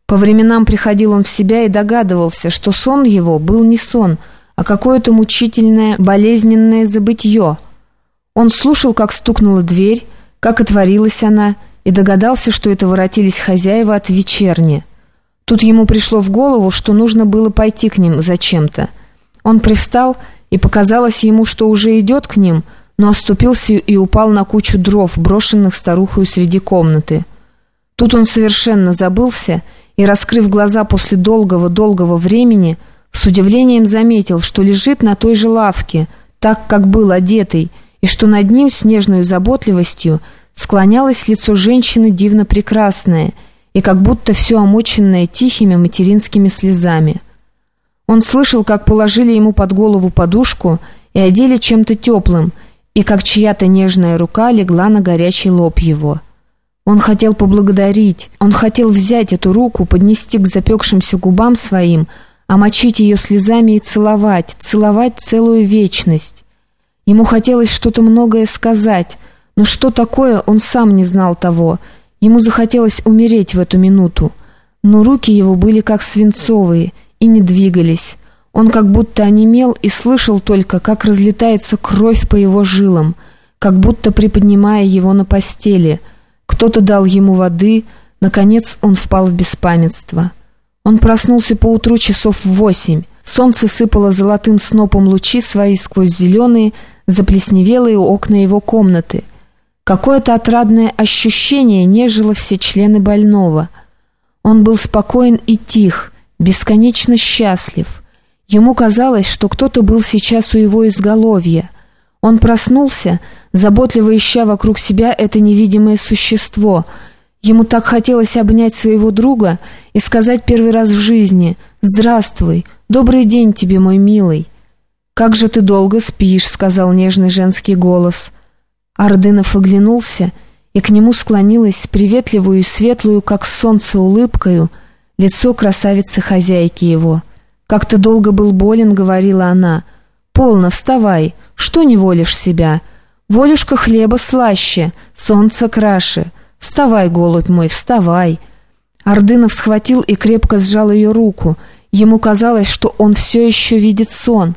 По временам приходил он в себя и догадывался, что сон его был не сон, а какое-то мучительное, болезненное забытье. Он слушал, как стукнула дверь, как отворилась она, и догадался, что это воротились хозяева от вечерни. Тут ему пришло в голову, что нужно было пойти к ним зачем-то. Он привстал, и показалось ему, что уже идет к ним, но оступился и упал на кучу дров, брошенных старухою среди комнаты. Тут он совершенно забылся и, раскрыв глаза после долгого-долгого времени, с удивлением заметил, что лежит на той же лавке, так, как был одетый, и что над ним с нежной заботливостью склонялось лицо женщины дивно прекрасное и как будто все омоченное тихими материнскими слезами. Он слышал, как положили ему под голову подушку и одели чем-то теплым, и как чья-то нежная рука легла на горячий лоб его. Он хотел поблагодарить, он хотел взять эту руку, поднести к запекшимся губам своим, омочить ее слезами и целовать целую вечность. Ему хотелось что-то многое сказать, но что такое, он сам не знал того. Ему захотелось умереть в эту минуту, но руки его были как свинцовые и не двигались. Он как будто онемел и слышал только, как разлетается кровь по его жилам, как будто приподнимая его на постели. Кто-то дал ему воды, наконец он впал в беспамятство. Он проснулся поутру часов в 8. Солнце сыпало золотым снопом лучи свои сквозь зеленые, заплесневелые окна его комнаты. Какое-то отрадное ощущение нежило все члены больного. Он был спокоен и тих, бесконечно счастлив. Ему казалось, что кто-то был сейчас у его изголовья. Он проснулся, заботливо ища вокруг себя это невидимое существо. Ему так хотелось обнять своего друга и сказать первый раз в жизни: «Здравствуй, добрый день тебе, мой милый». «Как же ты долго спишь», — сказал нежный женский голос. Ордынов оглянулся, и к нему склонилось с приветливую и светлую, как солнце, улыбкою, лицо красавицы-хозяйки его. «Как ты долго был болен», — говорила она. «Полно, вставай, что не волишь себя? Волюшка хлеба слаще, солнце краше. Вставай, голубь мой, вставай». Ордынов схватил и крепко сжал ее руку. Ему казалось, что он все еще видит сон.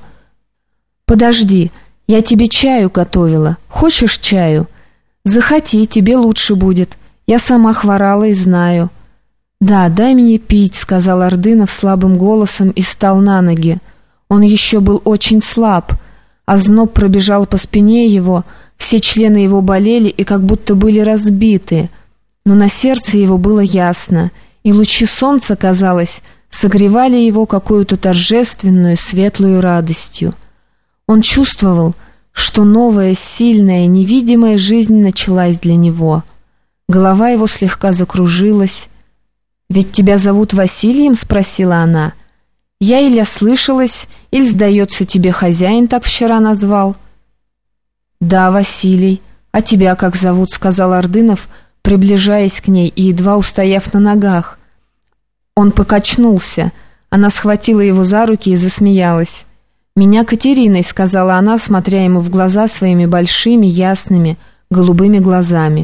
«Подожди, я тебе чаю готовила. Хочешь чаю?» «Захоти, тебе лучше будет. Я сама хворала и знаю». «Да, дай мне пить», — сказал Ордынов слабым голосом и встал на ноги. Он еще был очень слаб. Озноб пробежал по спине его, все члены его болели и как будто были разбиты. Но на сердце его было ясно, и лучи солнца, казалось, согревали его какую-то торжественную, светлую радостью. Он чувствовал, что новая, сильная, невидимая жизнь началась для него. Голова его слегка закружилась. «Ведь тебя зовут Василием?» — спросила она. «Я или ослышалась, или, сдается, тебе хозяин так вчера назвал?» «Да, Василий. А тебя как зовут?» — сказал Ордынов, приближаясь к ней и едва устояв на ногах. Он покачнулся. Она схватила его за руки и засмеялась. «Меня Катериной», — сказала она, смотря ему в глаза своими большими, ясными, голубыми глазами.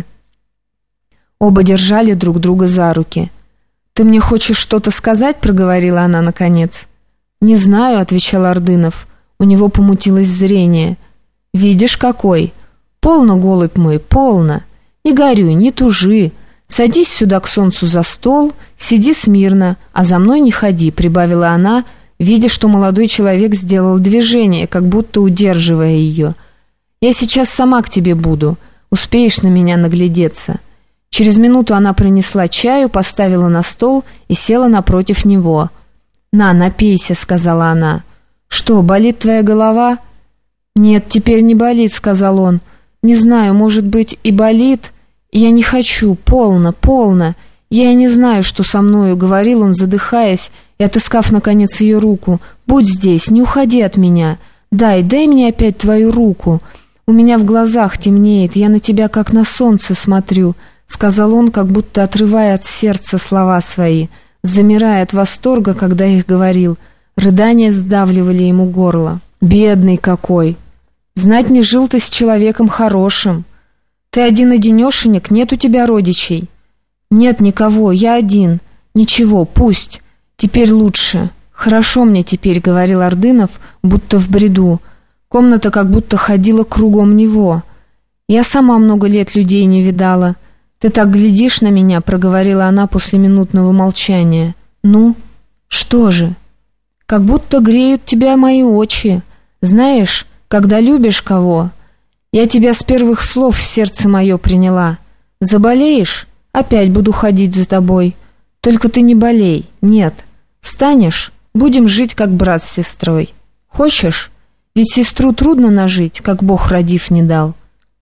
Оба держали друг друга за руки. «Ты мне хочешь что-то сказать?» — проговорила она наконец. «Не знаю», — отвечал Ордынов. У него помутилось зрение. «Видишь, какой? Полно, голубь мой, полно. Не горюй, не тужи. Садись сюда к солнцу за стол, сиди смирно, а за мной не ходи», — прибавила она, видя, что молодой человек сделал движение, как будто удерживая ее. «Я сейчас сама к тебе буду. Успеешь на меня наглядеться». Через минуту она принесла чаю, поставила на стол и села напротив него. «На, напейся», — сказала она. «Что, болит твоя голова?» «Нет, теперь не болит», — сказал он. «Не знаю, может быть, и болит. Я не хочу, полно, полно. Я и не знаю, что со мною», — говорил он, задыхаясь, и отыскав, наконец, ее руку. «Будь здесь, не уходи от меня. Дай мне опять твою руку. У меня в глазах темнеет, я на тебя как на солнце смотрю», — сказал он, как будто отрывая от сердца слова свои, замирая от восторга, когда их говорил. Рыдания сдавливали ему горло. «Бедный какой! Знать, не жил ты с человеком хорошим. Ты один-одинешенек, нет у тебя родичей?» «Нет никого, я один. «Ничего, пусть. Теперь лучше. Хорошо мне теперь», — говорил Ордынов, будто в бреду. Комната как будто ходила кругом него. «Я сама много лет людей не видала. Ты так глядишь на меня», — проговорила она после минутного молчания. «Ну, что же?» «Как будто греют тебя мои очи. Знаешь, когда любишь кого, я тебя с первых слов в сердце мое приняла. Заболеешь, опять буду ходить за тобой. Только ты не болей, нет. Станешь, будем жить как брат с сестрой. Хочешь? Ведь сестру трудно нажить, как Бог родив не дал».